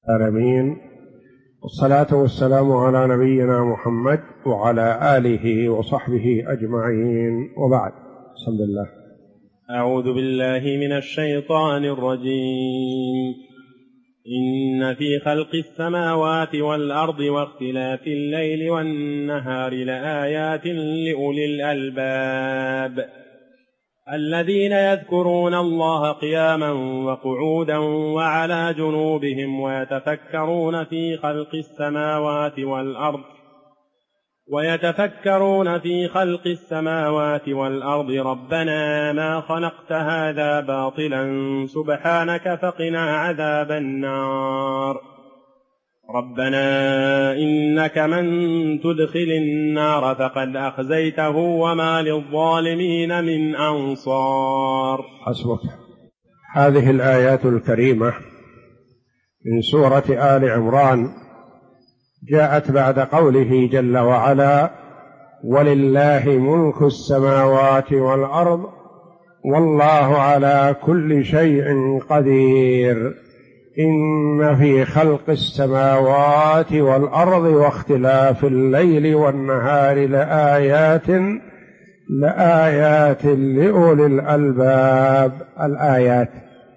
العالمين، والصلاة والسلام على نبينا محمد وعلى آله وصحبه أجمعين، وبعد. بسم الله. أعوذ بالله من الشيطان الرجيم. إن في خلق السماوات والأرض واختلاف الليل والنهار لآيات لأولي الألباب الذين يذكرون الله قياما وقعودا وعلى جنوبهم ويتفكرون في خلق السماوات والأرض ربنا ما خلقت هذا باطلا سبحانك فقنا عذاب النار. ربنا إنك من تدخل النار فقد أخزيته وما للظالمين من أنصار. حسبك. هذه الآيات الكريمة من سورة آل عمران جاءت بعد قوله جل وعلا: ولله ملك السماوات والأرض والله على كل شيء قدير. إن في خلق السماوات والأرض واختلاف الليل والنهار لآيات لأولي الألباب. الآيات،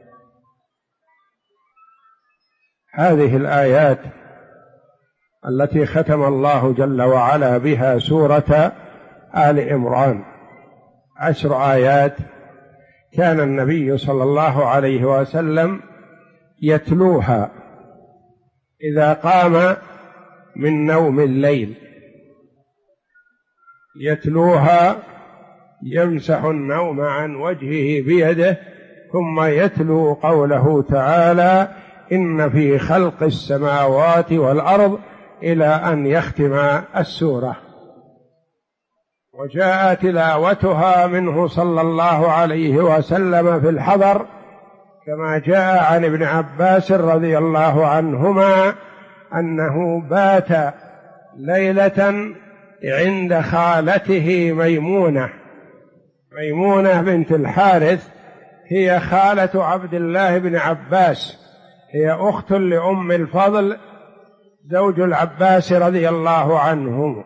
هذه الآيات التي ختم الله جل وعلا بها سورة آل عمران 10 آيات كان النبي صلى الله عليه وسلم يتلوها إذا قام من نوم الليل، يتلوها يمسح النوم عن وجهه بيده، ثم يتلو قوله تعالى: إن في خلق السماوات والأرض، إلى أن يختم السورة. وجاء تلاوتها منه صلى الله عليه وسلم في الحضر، كما جاء عن ابن عباس رضي الله عنهما أنه بات ليلة عند خالته ميمونة بنت الحارث، هي خالة عبد الله بن عباس، هي أخت لأم الفضل زوج العباس رضي الله عنه،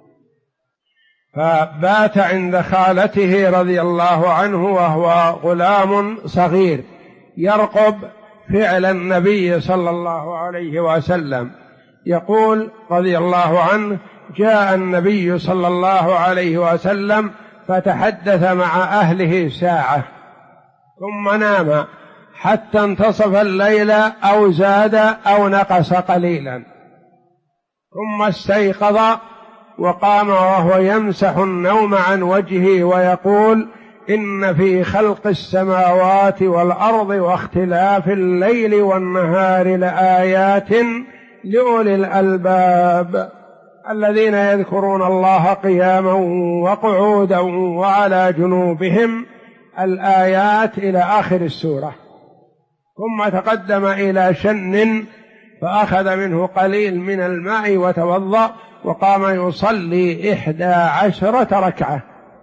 فبات عند خالته رضي الله عنه وهو غلام صغير يرقب فعل النبي صلى الله عليه وسلم. يقول رضي الله عنه: جاء النبي صلى الله عليه وسلم فتحدث مع أهله ساعة ثم نام حتى انتصف الليل أو زاد أو نقص قليلا، ثم استيقظ وقام وهو يمسح النوم عن وجهه ويقول: إن في خلق السماوات والأرض واختلاف الليل والنهار لآيات لأولي الألباب الذين يذكرون الله قياما وقعودا وعلى جنوبهم. الآيات إلى آخر السورة. ثم تقدم إلى شن فأخذ منه قليل من الماء وتوضأ وقام يصلي 11 ركعة.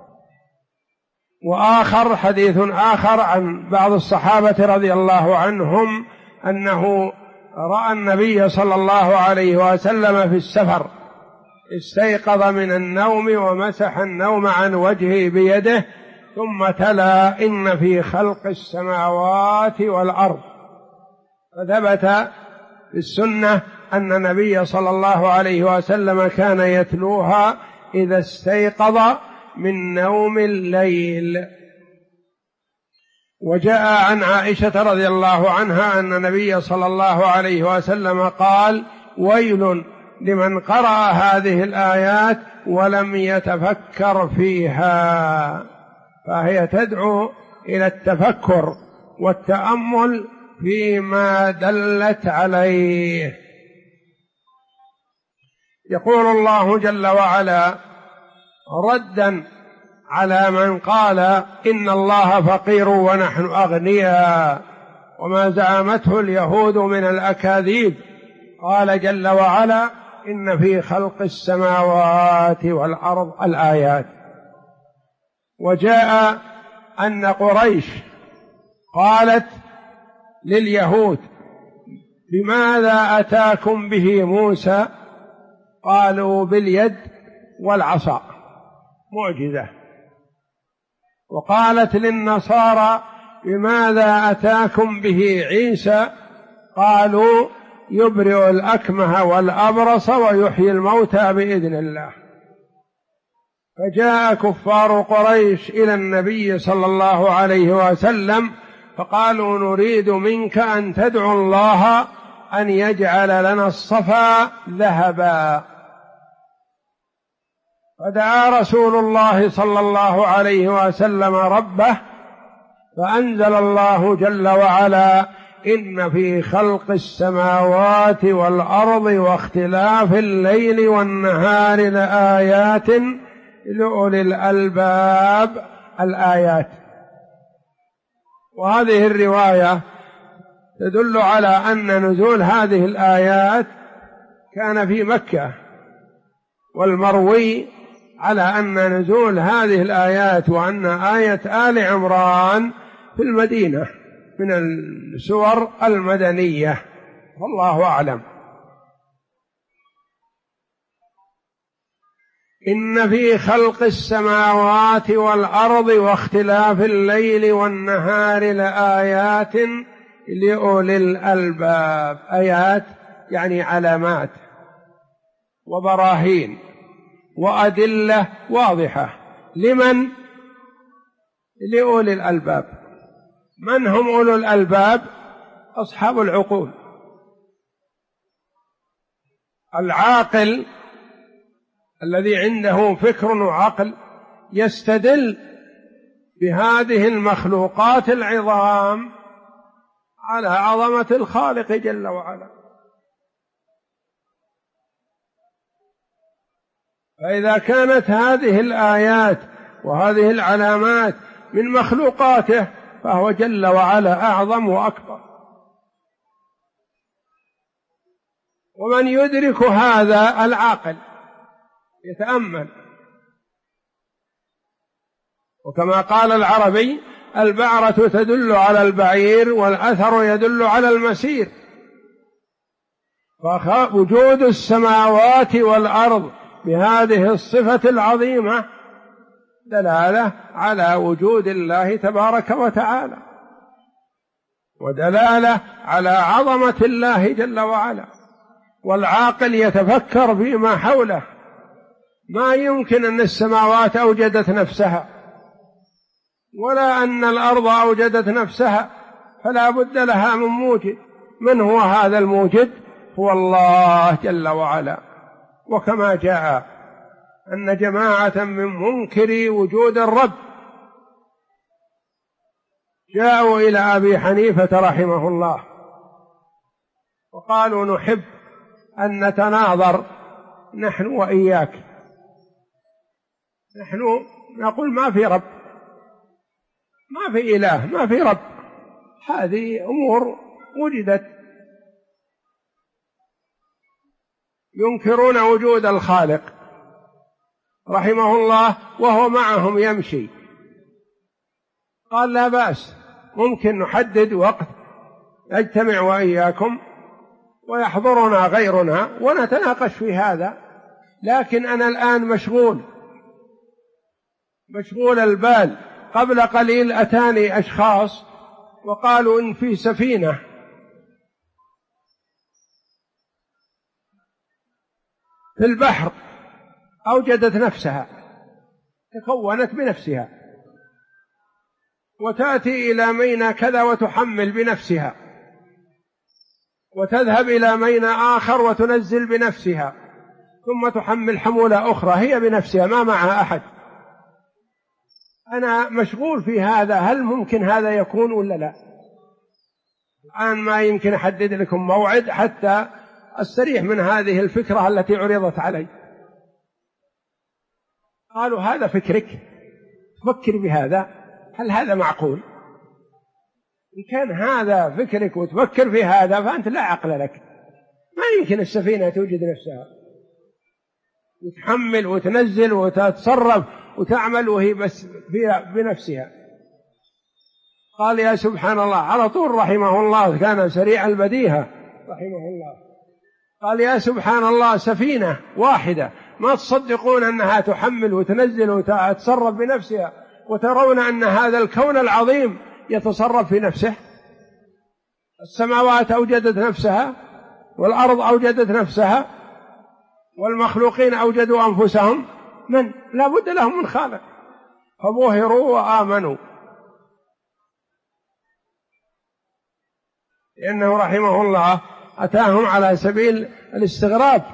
وآخر حديث آخر عن بعض الصحابة رضي الله عنهم أنه رأى النبي صلى الله عليه وسلم في السفر، استيقظ من النوم ومسح النوم عن وجهه بيده، ثم تلا: إن في خلق السماوات والأرض. فثبت في السنة أن النبي صلى الله عليه وسلم كان يتلوها إذا استيقظ من نوم الليل. وجاء عن عائشة رضي الله عنها أن النبي صلى الله عليه وسلم قال: ويل لمن قرأ هذه الآيات ولم يتفكر فيها. فهي تدعو إلى التفكر والتأمل فيما دلت عليه. يقول الله جل وعلا ردا على من قال إن الله فقير ونحن أغنياء، وما زعمته اليهود من الأكاذيب. قال جل وعلا: إن في خلق السماوات والأرض. الآيات. وجاء أن قريش قالت لليهود بماذا أتاكم به موسى؟ قالوا باليد والعصا، معجزة. وقالت للنصارى بماذا أتاكم به عيسى؟ قالوا يبرئ الأكمه والأبرص ويحيي الموتى بإذن الله. فجاء كفار قريش إلى النبي صلى الله عليه وسلم فقالوا نريد منك أن تدعو الله أن يجعل لنا الصفا ذهبا. فدعا رسول الله صلى الله عليه وسلم ربه فأنزل الله جل وعلا إن في خلق السماوات والأرض واختلاف الليل والنهار لآيات لأولي الألباب الآيات. وهذه الرواية تدل على أن نزول هذه الآيات كان في مكة، والمروي على أن نزول هذه الآيات وأن آية آل عمران في المدينة من السور المدنية، والله أعلم. إن في خلق السماوات والأرض واختلاف الليل والنهار لآيات لأولي الألباب. آيات يعني علامات وبراهين وأدلة واضحة. لمن؟ لأولي الألباب. من هم أولو الألباب؟ أصحاب العقول. العاقل الذي عنده فكر وعقل يستدل بهذه المخلوقات العظام على عظمة الخالق جل وعلا. فإذا كانت هذه الآيات وهذه العلامات من مخلوقاته فهو جل وعلا أعظم وأكبر. ومن يدرك هذا؟ العاقل يتأمل. وكما قال العربي البعرة تدل على البعير والأثر يدل على المسير. فوجود السماوات والأرض بهذه الصفة العظيمة دلالة على وجود الله تبارك وتعالى، ودلالة على عظمة الله جل وعلا. والعاقل يتفكر فيما حوله. ما يمكن أن السماوات أوجدت نفسها ولا أن الأرض أوجدت نفسها، فلا بد لها من موجد. من هو هذا الموجد؟ هو الله جل وعلا. وكما جاء أن جماعة من منكري وجود الرب جاءوا إلى أبي حنيفة رحمه الله وقالوا نحب أن نتناظر نحن وإياك. نحن نقول ما في رب، ما في إله، ما في رب، هذه أمور وجدت. ينكرون وجود الخالق رحمه الله وهو معهم يمشي. قال لا بأس، ممكن نحدد وقت نجتمع وإياكم ويحضرنا غيرنا ونتناقش في هذا، لكن أنا الآن مشغول البال. قبل قليل أتاني أشخاص وقالوا إن في سفينة في البحر أوجدت نفسها، تكونت بنفسها، وتأتي إلى ميناء كذا وتحمل بنفسها، وتذهب إلى ميناء آخر وتنزل بنفسها، ثم تحمل حمولة أخرى هي بنفسها ما معها أحد. أنا مشغول في هذا، هل ممكن هذا يكون ولا لا؟ الآن ما يمكن أحدد لكم موعد حتى أستريح من هذه الفكرة التي عرضت علي. قالوا هذا فكرك، تفكر بهذا، هل هذا معقول؟ إن كان هذا فكرك وتفكر في هذا فأنت لا عقل لك. ما يمكن السفينة توجد نفسها وتحمل وتنزل وتتصرف وتعمل وهي بس بنفسها. قال يا سبحان الله، على طول رحمه الله كان سريع البديهة رحمه الله قال يا سبحان الله سفينة واحدة ما تصدقون أنها تحمل وتنزل وتتصرف بنفسها وترون أن هذا الكون العظيم يتصرف في نفسه. السماوات أوجدت نفسها والأرض أوجدت نفسها والمخلوقين أوجدوا أنفسهم، من لا بد لهم من خالق، فبهروا وآمنوا. لأنه رحمه الله أتاهم على سبيل الاستغراب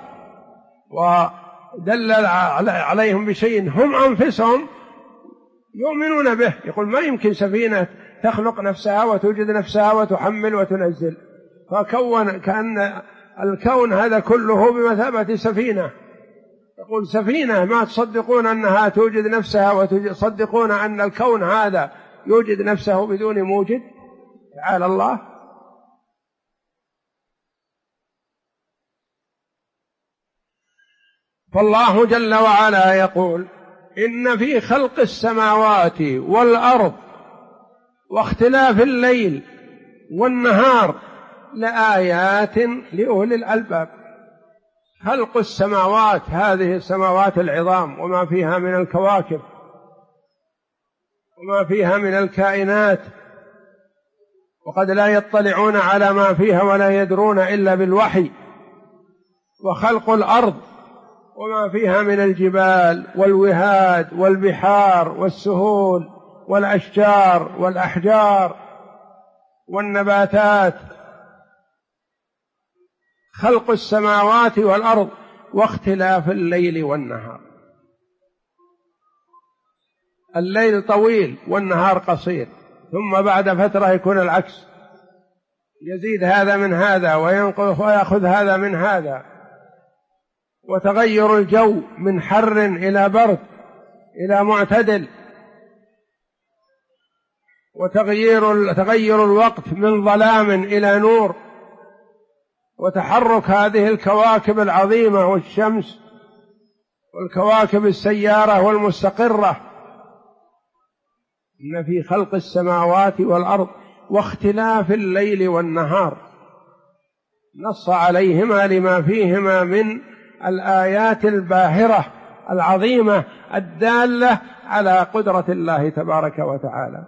ودلل عليهم بشيء هم أنفسهم يؤمنون به. يقول ما يمكن سفينة تخلق نفسها وتوجد نفسها وتحمل وتنزل، فكون كأن الكون هذا كله بمثابة سفينة. يقول سفينة ما تصدقون أنها توجد نفسها وتصدقون أن الكون هذا يوجد نفسه بدون موجد؟ تعالى الله. فالله جل وعلا يقول إن في خلق السماوات والأرض واختلاف الليل والنهار لآيات لأولي الألباب. خلق السماوات، هذه السماوات العظام وما فيها من الكواكب وما فيها من الكائنات، وقد لا يطلعون على ما فيها ولا يدرون إلا بالوحي. وخلق الأرض وما فيها من الجبال والوهاد والبحار والسهول والأشجار والأحجار والنباتات. خلق السماوات والأرض واختلاف الليل والنهار. الليل طويل والنهار قصير، ثم بعد فترة يكون العكس، يزيد هذا من هذا وينقص ويأخذ هذا من هذا. وتغير الجو من حر إلى برد إلى معتدل، وتغير الوقت من ظلام إلى نور، وتحرك هذه الكواكب العظيمة والشمس والكواكب السيارة والمستقرة. إن في خلق السماوات والأرض واختلاف الليل والنهار، نص عليهما لما فيهما من الآيات الباهرة العظيمة الدالة على قدرة الله تبارك وتعالى.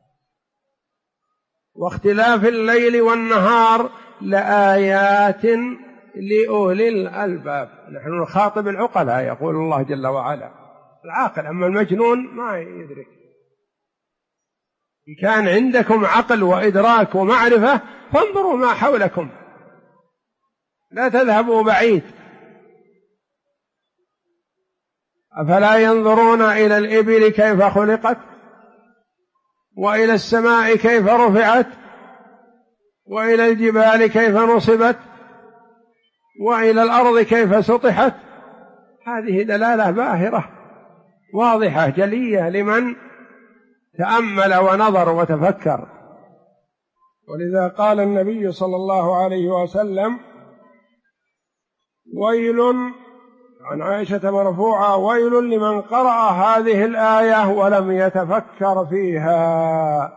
واختلاف الليل والنهار لآيات لأولي الألباب. نحن نخاطب العقلاء يقول الله جل وعلا، العاقل، أما المجنون ما يدرك. إن كان عندكم عقل وإدراك ومعرفة فانظروا ما حولكم، لا تذهبوا بعيد. أفلا ينظرون إلى الإبل كيف خلقت، وإلى السماء كيف رفعت، وإلى الجبال كيف نصبت، وإلى الأرض كيف سطحت. هذه دلالة باهرة واضحة جلية لمن تأمل ونظر وتفكر. ولذا قال النبي صلى الله عليه وسلم: ويل، عن عائشة مرفوعة: ويل لمن قرأ هذه الآية ولم يتفكر فيها.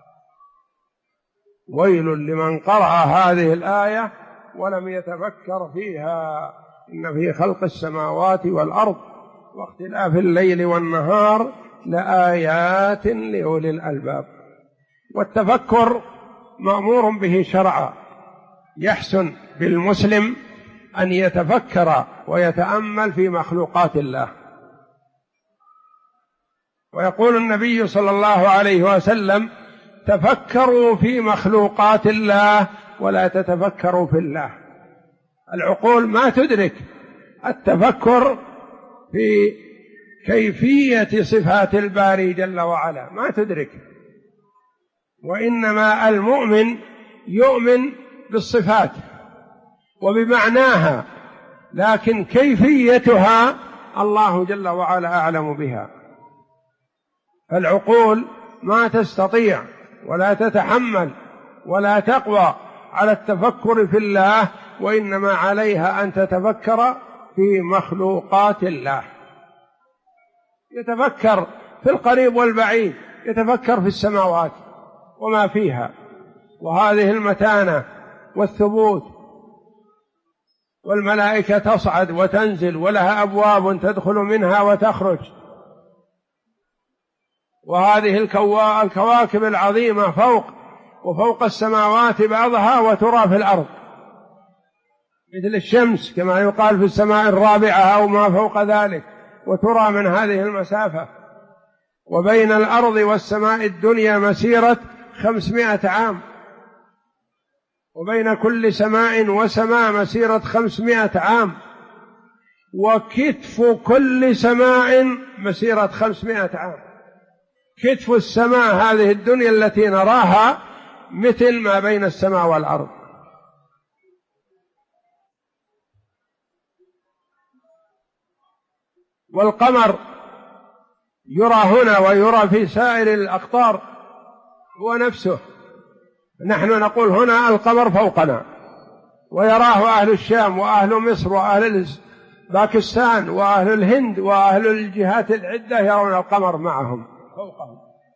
ويل لمن قرأ هذه الآية ولم يتفكر فيها. إن في خلق السماوات والأرض واختلاف الليل والنهار لآيات لأولي الألباب. والتفكر مأمور به شرعا، يحسن بالمسلم أن يتفكر ويتأمل في مخلوقات الله. ويقول النبي صلى الله عليه وسلم: تفكروا في مخلوقات الله ولا تتفكروا في الله. العقول ما تدرك التفكر في كيفية صفات الباري جل وعلا، ما تدرك. وإنما المؤمن يؤمن بالصفات وبمعناها، لكن كيفيتها الله جل وعلا أعلم بها. العقول ما تستطيع ولا تتحمل ولا تقوى على التفكر في الله، وإنما عليها أن تتفكر في مخلوقات الله، يتفكر في القريب والبعيد، يتفكر في السماوات وما فيها، وهذه المتانة والثبوت والملائكة تصعد وتنزل ولها أبواب تدخل منها وتخرج، وهذه الكواكب العظيمة وفوق السماوات بعضها وترى في الأرض مثل الشمس كما يقال في السماء الرابعة أو ما فوق ذلك، وترى من هذه المسافة. وبين الأرض والسماء الدنيا مسيرة 500 عام، وبين كل سماء وسماء مسيرة 500 عام، وكتف كل سماء مسيرة 500 عام. كتف السماء هذه الدنيا التي نراها مثل ما بين السماء والأرض. والقمر يرى هنا ويرى في سائر الأقطار هو نفسه. نحن نقول هنا القمر فوقنا، ويراه أهل الشام وأهل مصر وأهل باكستان وأهل الهند وأهل الجهات العدة يرون القمر معهم فوقهم.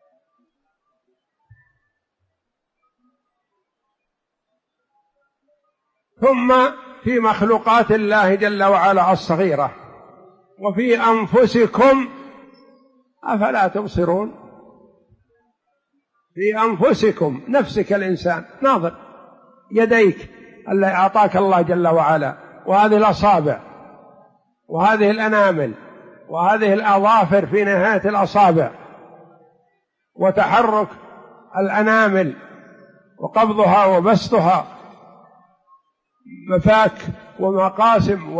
ثم في مخلوقات الله جل وعلا الصغيرة وفي أنفسكم أفلا تبصرون. في أنفسكم، نفسك الإنسان ناظر، يديك اللي أعطاك الله جل وعلا، وهذه الأصابع وهذه الأنامل وهذه الأظافر في نهاية الأصابع، وتحرك الأنامل وقبضها وبسطها، مفاك ومقاسم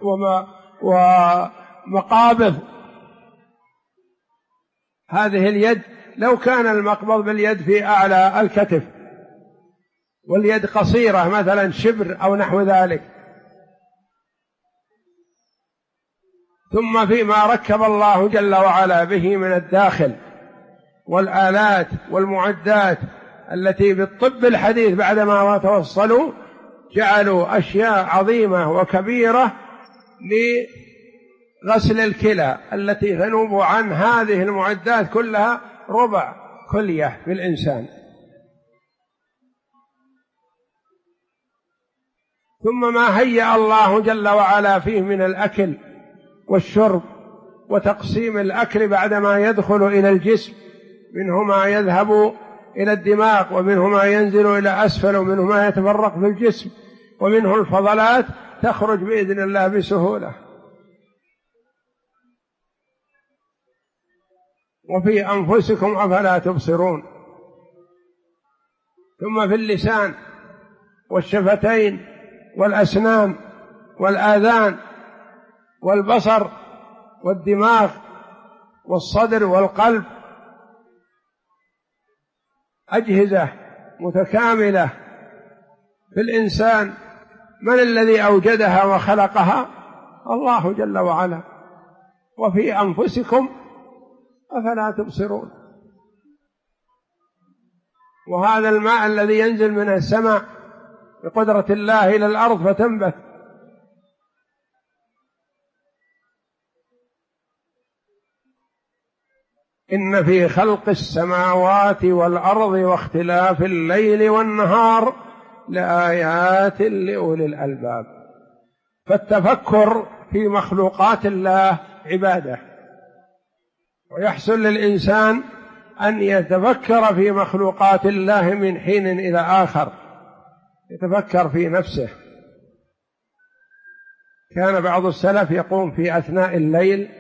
ومقابض. هذه اليد لو كان المقبض باليد في أعلى الكتف واليد قصيرة مثلا شبر أو نحو ذلك. ثم فيما ركب الله جل وعلا به من الداخل والآلات والمعدات التي بالطب الحديث بعدما توصلوا جعلوا أشياء عظيمة وكبيرة لغسل الكلى التي تنوب عن هذه المعدات كلها ربع كلية في الإنسان. ثم ما هيأ الله جل وعلا فيه من الأكل والشرب وتقسيم الأكل بعدما يدخل إلى الجسم، منه ما يذهب إلى الدماغ ومنه ما ينزل إلى أسفل ومنه ما يتفرق في الجسم ومنه الفضلات تخرج بإذن الله بسهولة. وفي أنفسكم أفلا تبصرون. ثم في اللسان والشفتين والأسنان والآذان والبصر والدماغ والصدر والقلب، أجهزة متكاملة في الإنسان. من الذي أوجدها وخلقها؟ الله جل وعلا. وفي أنفسكم أفلا تبصرون. وهذا الماء الذي ينزل من السماء بقدرة الله إلى الأرض فتنبت، إن في خلق السماوات والأرض واختلاف الليل والنهار لآيات لأولي الألباب. فالتفكر في مخلوقات الله عبادة، ويحصل للإنسان أن يتفكر في مخلوقات الله من حين إلى آخر، يتفكر في نفسه. كان بعض السلف يقوم في أثناء الليل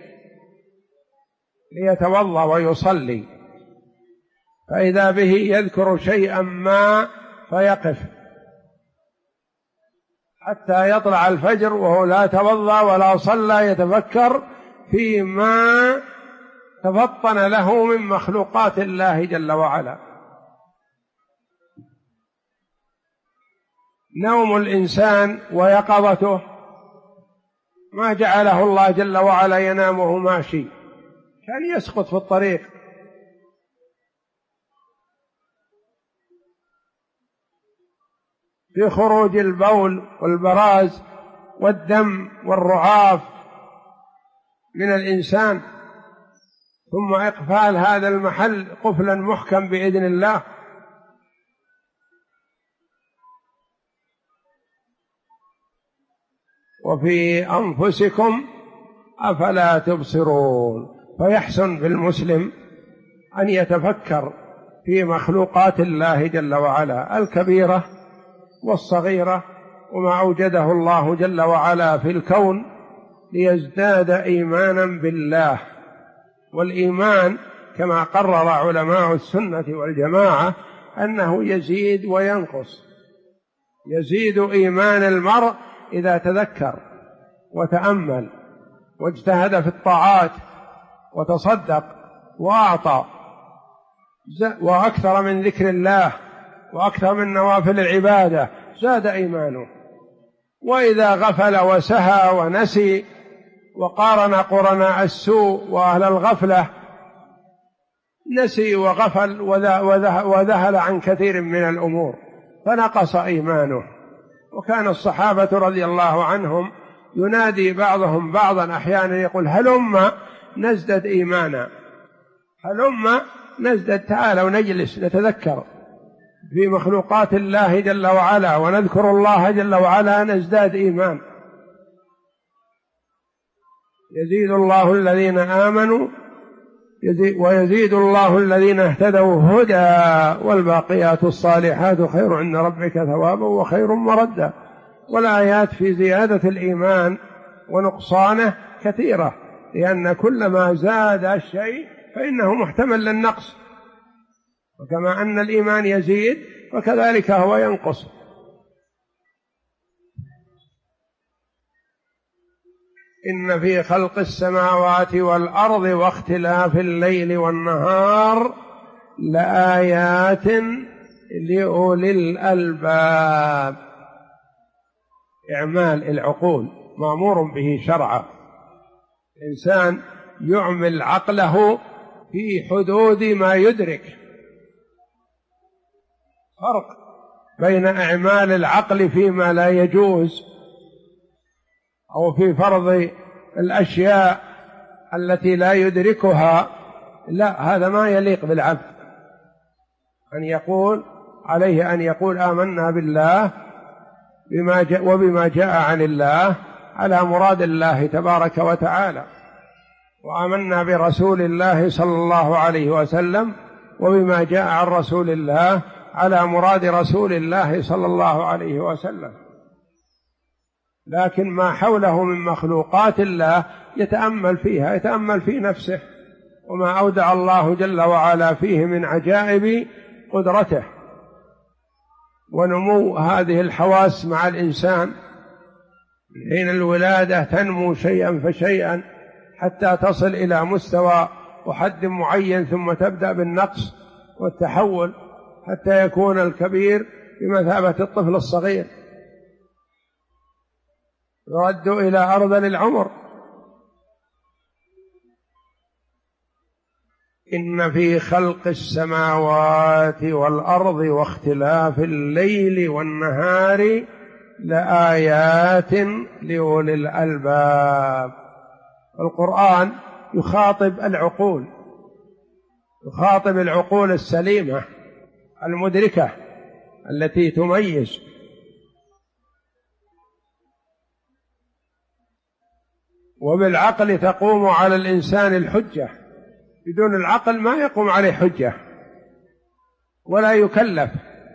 ليتوضأ ويصلي، فإذا به يذكر شيئا ما فيقف حتى يطلع الفجر وهو لا توضأ ولا صلى، يتفكر فيما تفطن له من مخلوقات الله جل وعلا. نوم الإنسان ويقظته ما جعله الله جل وعلا ينام وهو ماشي، كان يسقط في الطريق. في خروج البول والبراز والدم والرعاف من الإنسان، ثم إقفال هذا المحل قفلا محكم بإذن الله. وفي أنفسكم أفلا تبصرون. فيحسن بالمسلم أن يتفكر في مخلوقات الله جل وعلا الكبيرة والصغيرة وما أوجده الله جل وعلا في الكون ليزداد إيمانا بالله. والإيمان كما قرر علماء السنة والجماعة أنه يزيد وينقص. يزيد إيمان المرء إذا تذكر وتأمل واجتهد في الطاعات وتصدق وأعطى وأكثر من ذكر الله وأكثر من نوافل العبادة زاد إيمانه. وإذا غفل وسهى ونسي وقارن قرناء السوء وأهل الغفلة نسي وغفل وذهل عن كثير من الأمور فنقص إيمانه. وكان الصحابة رضي الله عنهم ينادي بعضهم بعضا أحيانا يقول هلم نزدد إيمانا، هلم نزدد، تعالوا نجلس نتذكر في مخلوقات الله جل وعلا ونذكر الله جل وعلا نزداد إيمان. يزيد الله الذين آمنوا ويزيد الله الذين اهتدوا هدى والباقيات الصالحات خير عند ربك ثوابا وخير مردا. والآيات في زيادة الإيمان ونقصانه كثيرة، لأن كلما زاد الشيء فإنه محتمل للنقص، وكما أن الإيمان يزيد وكذلك هو ينقص. إن في خلق السماوات والأرض واختلاف الليل والنهار لآيات لأولي الألباب. إعمال العقول مأمور به شرعا. الإنسان يعمل عقله في حدود ما يدرك. فرق بين إعمال العقل فيما لا يجوز أو في فرض الأشياء التي لا يدركها، لا، هذا ما يليق بالعبد. عليه أن يقول آمنا بالله وبما جاء عن الله على مراد الله تبارك وتعالى، وآمنا برسول الله صلى الله عليه وسلم وبما جاء عن رسول الله على مراد رسول الله صلى الله عليه وسلم. لكن ما حوله من مخلوقات الله يتأمل فيها، يتأمل في نفسه وما أودع الله جل وعلا فيه من عجائب قدرته ونمو هذه الحواس مع الإنسان. حين الولادة تنمو شيئا فشيئا حتى تصل إلى مستوى وحد معين، ثم تبدأ بالنقص والتحول حتى يكون الكبير بمثابة الطفل الصغير، يرد إلى أرذل العمر. إن في خلق السماوات والأرض واختلاف الليل والنهار لآيات لأولي الألباب. القرآن يخاطب العقول، يخاطب العقول السليمة المدركة التي تميز. وبالعقل تقوم على الإنسان الحجة، بدون العقل ما يقوم عليه حجة ولا يكلف،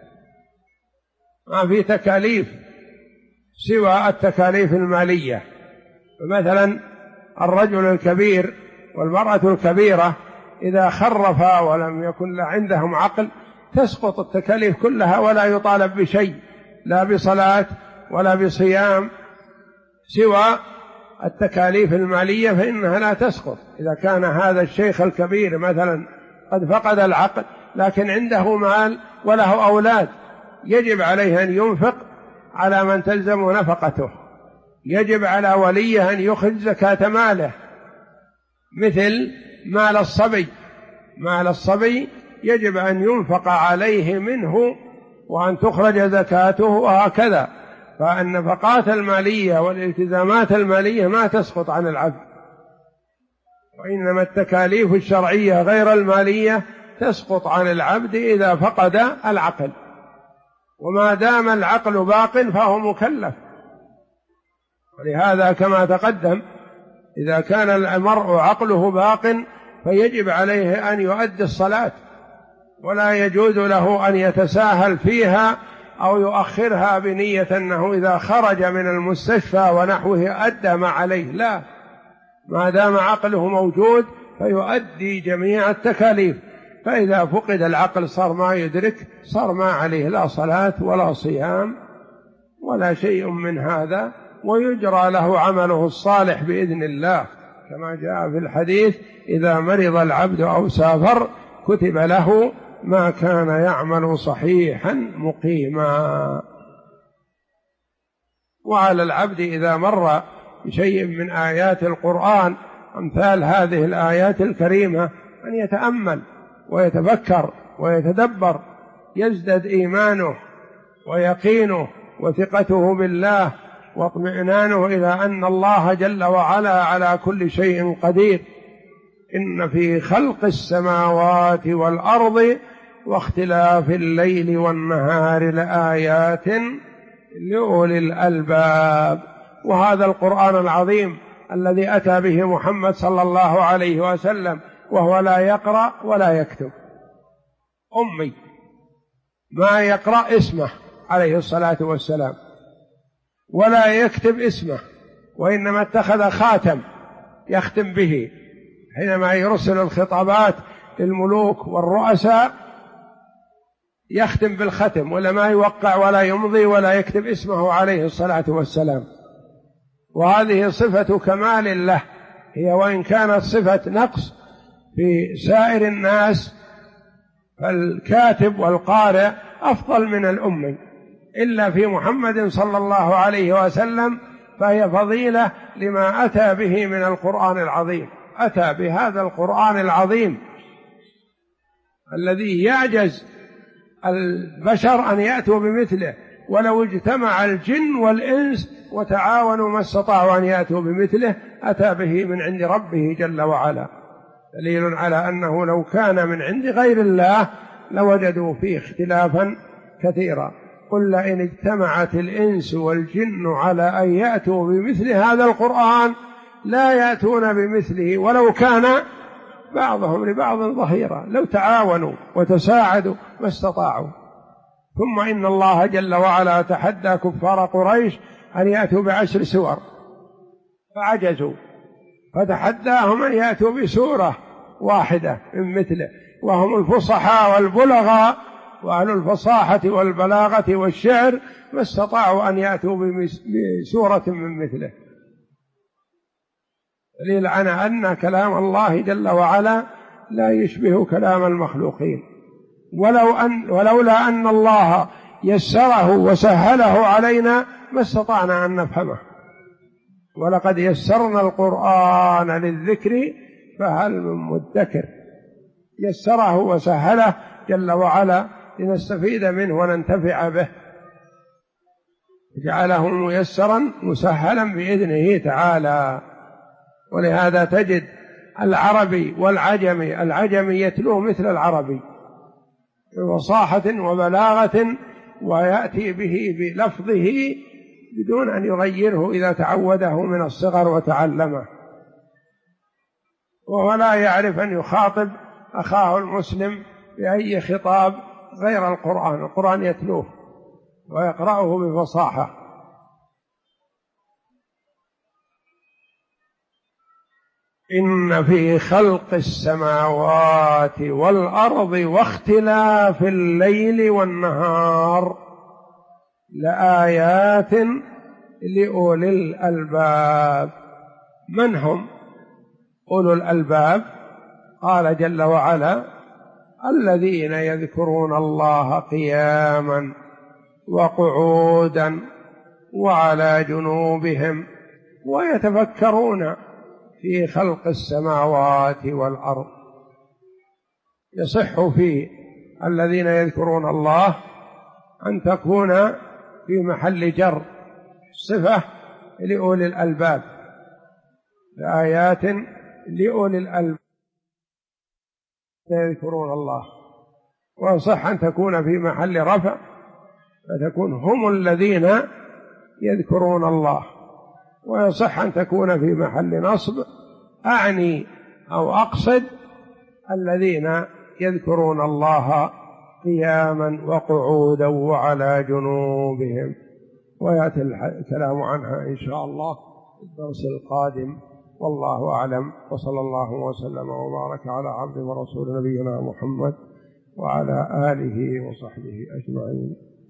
ما في تكاليف سوى التكاليف المالية. فمثلا الرجل الكبير والمرأة الكبيرة إذا خرفا ولم يكن عندهم عقل تسقط التكاليف كلها ولا يطالب بشيء، لا بصلاة ولا بصيام، سوى التكاليف المالية فإنها لا تسقط. إذا كان هذا الشيخ الكبير مثلا قد فقد العقل لكن عنده مال وله أولاد، يجب عليه أن ينفق على من تلزم نفقته، يجب على وليه أن يخرج زكاة ماله، مثل مال الصبي. مال الصبي يجب أن ينفق عليه منه وأن تخرج زكاته وهكذا. فالنفقات المالية والالتزامات المالية ما تسقط عن العبد، وإنما التكاليف الشرعية غير المالية تسقط عن العبد إذا فقد العقل. وما دام العقل باق فهو مكلف، ولهذا كما تقدم إذا كان المرء عقله باق فيجب عليه أن يؤدي الصلاة، ولا يجوز له أن يتساهل فيها أو يؤخرها بنية أنه إذا خرج من المستشفى ونحوه أدى ما عليه، لا، ما دام عقله موجود فيؤدي جميع التكاليف. فإذا فقد العقل صار ما يدرك، صار ما عليه لا صلاة ولا صيام ولا شيء من هذا، ويجرى له عمله الصالح بإذن الله، كما جاء في الحديث: إذا مرض العبد أو سافر كتب له ما كان يعمل صحيحا مقيما. وعلى العبد إذا مر بشيء من آيات القرآن أمثال هذه الآيات الكريمة أن يتأمل ويتفكر ويتدبر، يزداد إيمانه ويقينه وثقته بالله واطمئنانه إلى أن الله جل وعلا على كل شيء قدير. إن في خلق السماوات والأرض واختلاف الليل والنهار لآيات لأولي الألباب. وهذا القرآن العظيم الذي أتى به محمد صلى الله عليه وسلم وهو لا يقرأ ولا يكتب، أمي، ما يقرأ اسمه عليه الصلاة والسلام ولا يكتب اسمه، وإنما اتخذ خاتم يختم به حينما يرسل الخطابات للملوك والرؤساء، يختم بالختم، ولا ما يوقع ولا يمضي ولا يكتب اسمه عليه الصلاة والسلام. وهذه صفة كمال له هي، وإن كانت صفة نقص في سائر الناس، فالكاتب والقارئ أفضل من الأمي، إلا في محمد صلى الله عليه وسلم فهي فضيلة لما أتى به من القرآن العظيم. أتى بهذا القرآن العظيم الذي يعجز البشر أن يأتوا بمثله، ولو اجتمع الجن والإنس وتعاونوا ما استطاعوا أن يأتوا بمثله. أتى به من عند ربه جل وعلا، دليل على أنه لو كان من عند غير الله لوجدوا فيه اختلافا كثيرا. قل لئن اجتمعت الإنس والجن على أن يأتوا بمثل هذا القرآن لا يأتون بمثله ولو كان بعضهم لبعض ظهيرا. لو تعاونوا وتساعدوا ما استطاعوا. ثم إن الله جل وعلا تحدى كفار قريش أن يأتوا ب10 سور فعجزوا، فتحداهم أن يأتوا بسورة واحدة من مثله، وهم الفصحاء والبلغاء وأهل الفصاحة والبلاغة والشعر، ما استطاعوا أن يأتوا بسورة من مثله. دليل على أن كلام الله جل وعلا لا يشبه كلام المخلوقين. ولولا أن الله يسره وسهله علينا ما استطعنا أن نفهمه. ولقد يسرنا القرآن للذكر فهل من مدكر. يسره وسهله جل وعلا لنستفيد منه وننتفع به، جعله ميسرا مسهلا بإذنه تعالى. ولهذا تجد العربي والعجمي، العجمي يتلوه مثل العربي بفصاحة وبلاغة، ويأتي به بلفظه بدون أن يغيره إذا تعوده من الصغر وتعلمه، وهو لا يعرف أن يخاطب أخاه المسلم بأي خطاب غير القرآن. القرآن يتلوه ويقرأه بفصاحة. إن في خلق السماوات والأرض واختلاف الليل والنهار لآيات لأولي الألباب. من هم أولو الألباب؟ قال جل وعلا: الذين يذكرون الله قياما وقعودا وعلى جنوبهم ويتفكرون في خلق السماوات والأرض. يصح في الذين يذكرون الله أن تكون في محل جر صفة لأولي الألباب، لآيات لأولي الألباب يذكرون الله. وصح أن تكون في محل رفع فتكون هم الذين يذكرون الله، ويصح أن تكون في محل نصب، أعني أو أقصد الذين يذكرون الله قياما وقعودا وعلى جنوبهم، ويأتي الكلام عنها إن شاء الله في الدرس القادم. والله أعلم، وصلى الله وسلم وبارك على عبد ورسول نبينا محمد وعلى آله وصحبه أجمعين.